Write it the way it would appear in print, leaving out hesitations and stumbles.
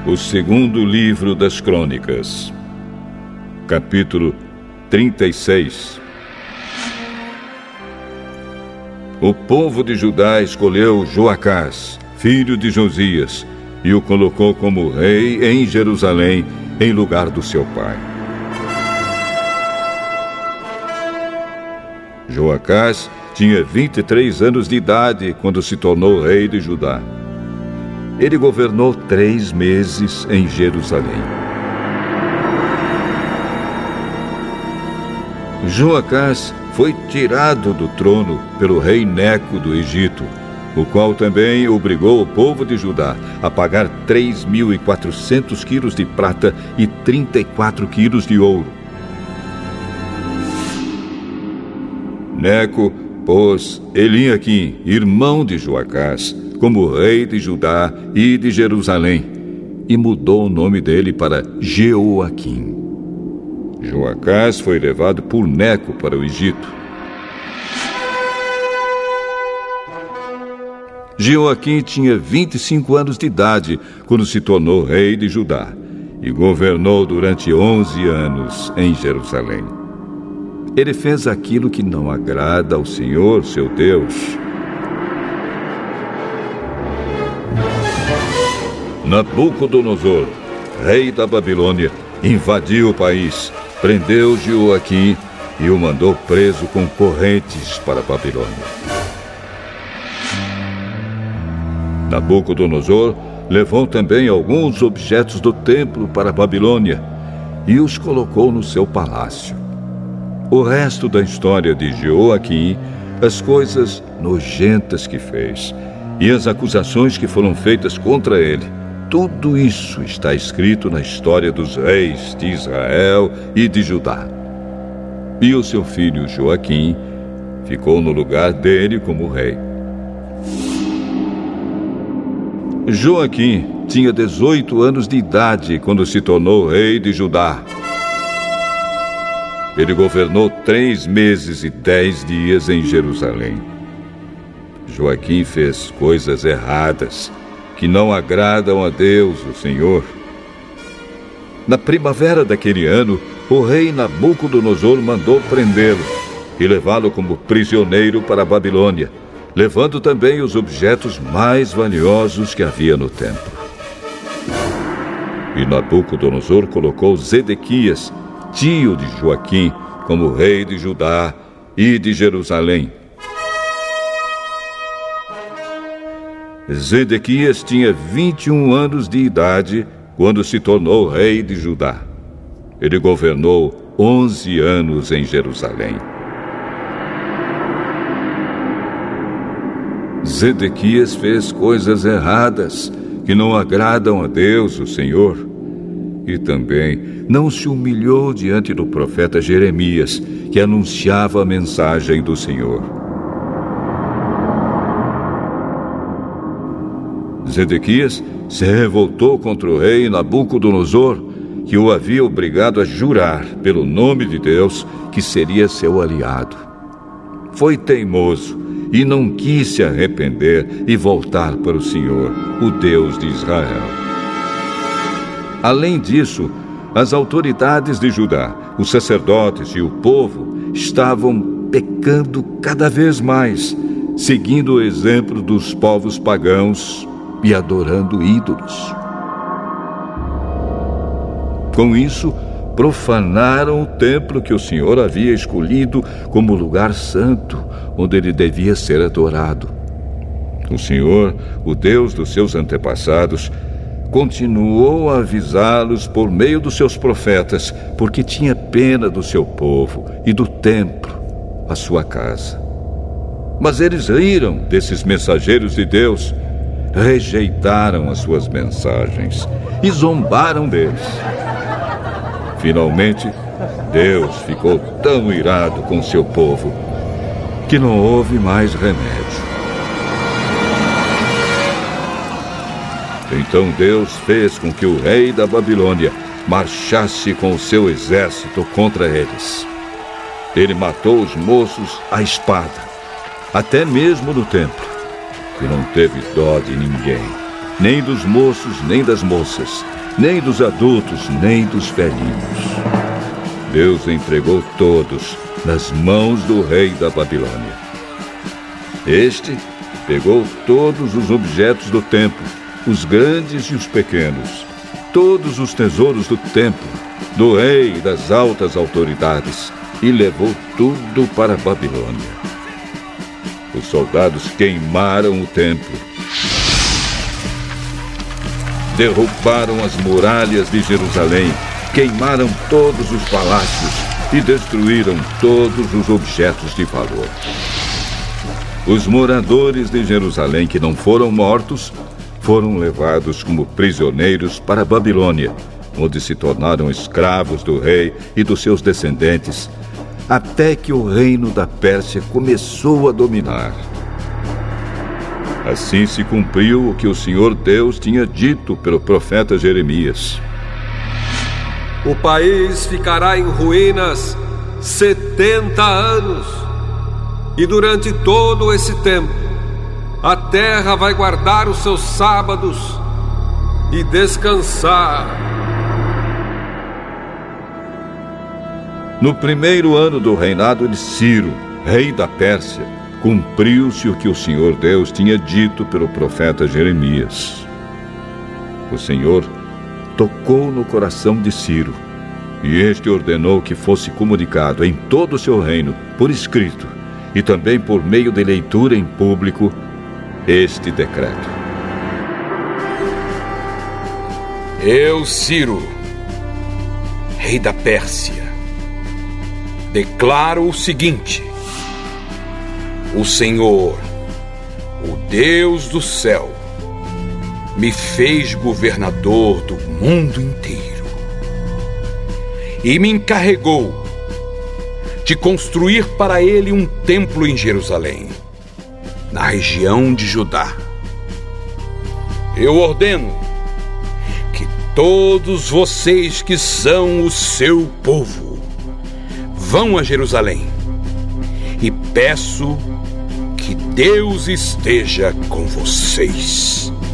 O segundo livro das Crônicas, capítulo 36. O povo de Judá escolheu Joacás, filho de Josias, e o colocou como rei em Jerusalém, em lugar do seu pai. Joacás tinha 23 anos de idade quando se tornou rei de Judá. Ele governou 3 meses em Jerusalém. Joacás foi tirado do trono pelo rei Neco do Egito, o qual também obrigou o povo de Judá a pagar 3.400 quilos de prata e 34 quilos de ouro. Neco pôs Eliaquim, irmão de Joacás, como rei de Judá e de Jerusalém, e mudou o nome dele para Jeoaquim. Joacás foi levado por Neco para o Egito. Jeoaquim tinha 25 anos de idade quando se tornou rei de Judá e governou durante 11 anos em Jerusalém. Ele fez aquilo que não agrada ao Senhor, seu Deus. Nabucodonosor, rei da Babilônia, invadiu o país, prendeu Jeoaquim e o mandou preso com correntes para a Babilônia. Nabucodonosor levou também alguns objetos do templo para a Babilônia e os colocou no seu palácio. O resto da história de Jeoaquim, as coisas nojentas que fez e as acusações que foram feitas contra ele, tudo isso está escrito na história dos reis de Israel e de Judá. E o seu filho Joaquim ficou no lugar dele como rei. Joaquim tinha 18 anos de idade quando se tornou rei de Judá. Ele governou 3 meses e 10 dias em Jerusalém. Joaquim fez coisas erradas que não agradam a Deus, o Senhor. Na primavera daquele ano, o rei Nabucodonosor mandou prendê-lo e levá-lo como prisioneiro para a Babilônia, levando também os objetos mais valiosos que havia no templo. E Nabucodonosor colocou Zedequias, tio de Joaquim, como rei de Judá e de Jerusalém. Zedequias tinha 21 anos de idade quando se tornou rei de Judá. Ele governou 11 anos em Jerusalém. Zedequias fez coisas erradas que não agradam a Deus, o Senhor. E também não se humilhou diante do profeta Jeremias, que anunciava a mensagem do Senhor. Zedequias se revoltou contra o rei Nabucodonosor, que o havia obrigado a jurar pelo nome de Deus que seria seu aliado. Foi teimoso e não quis se arrepender e voltar para o Senhor, o Deus de Israel. Além disso, as autoridades de Judá, os sacerdotes e o povo estavam pecando cada vez mais, seguindo o exemplo dos povos pagãos e adorando ídolos. Com isso, profanaram o templo que o Senhor havia escolhido como lugar santo, onde ele devia ser adorado. O Senhor, o Deus dos seus antepassados, continuou a avisá-los por meio dos seus profetas, porque tinha pena do seu povo e do templo, a sua casa. Mas eles riram desses mensageiros de Deus, rejeitaram as suas mensagens e zombaram deles. Finalmente, Deus ficou tão irado com seu povo que não houve mais remédio. Então Deus fez com que o rei da Babilônia marchasse com o seu exército contra eles. Ele matou os moços à espada, até mesmo no templo, e não teve dó de ninguém, nem dos moços, nem das moças, nem dos adultos, nem dos velhinhos. Deus entregou todos nas mãos do rei da Babilônia. Este pegou todos os objetos do templo, os grandes e os pequenos, todos os tesouros do templo, do rei e das altas autoridades, e levou tudo para a Babilônia. Os soldados queimaram o templo, derrubaram as muralhas de Jerusalém, queimaram todos os palácios e destruíram todos os objetos de valor. Os moradores de Jerusalém que não foram mortos foram levados como prisioneiros para a Babilônia, onde se tornaram escravos do rei e dos seus descendentes, até que o reino da Pérsia começou a dominar. Assim se cumpriu o que o Senhor Deus tinha dito pelo profeta Jeremias. O país ficará em ruínas 70 anos, e durante todo esse tempo, a terra vai guardar os seus sábados e descansar. No primeiro ano do reinado de Ciro, rei da Pérsia, cumpriu-se o que o Senhor Deus tinha dito pelo profeta Jeremias. O Senhor tocou no coração de Ciro, e este ordenou que fosse comunicado em todo o seu reino, por escrito, e também por meio de leitura em público, este decreto. Eu, Ciro, rei da Pérsia, declaro o seguinte: o Senhor, o Deus do céu, me fez governador do mundo inteiro e me encarregou de construir para ele um templo em Jerusalém, na região de Judá. Eu ordeno que todos vocês que são o seu povo vão a Jerusalém e peço que Deus esteja com vocês.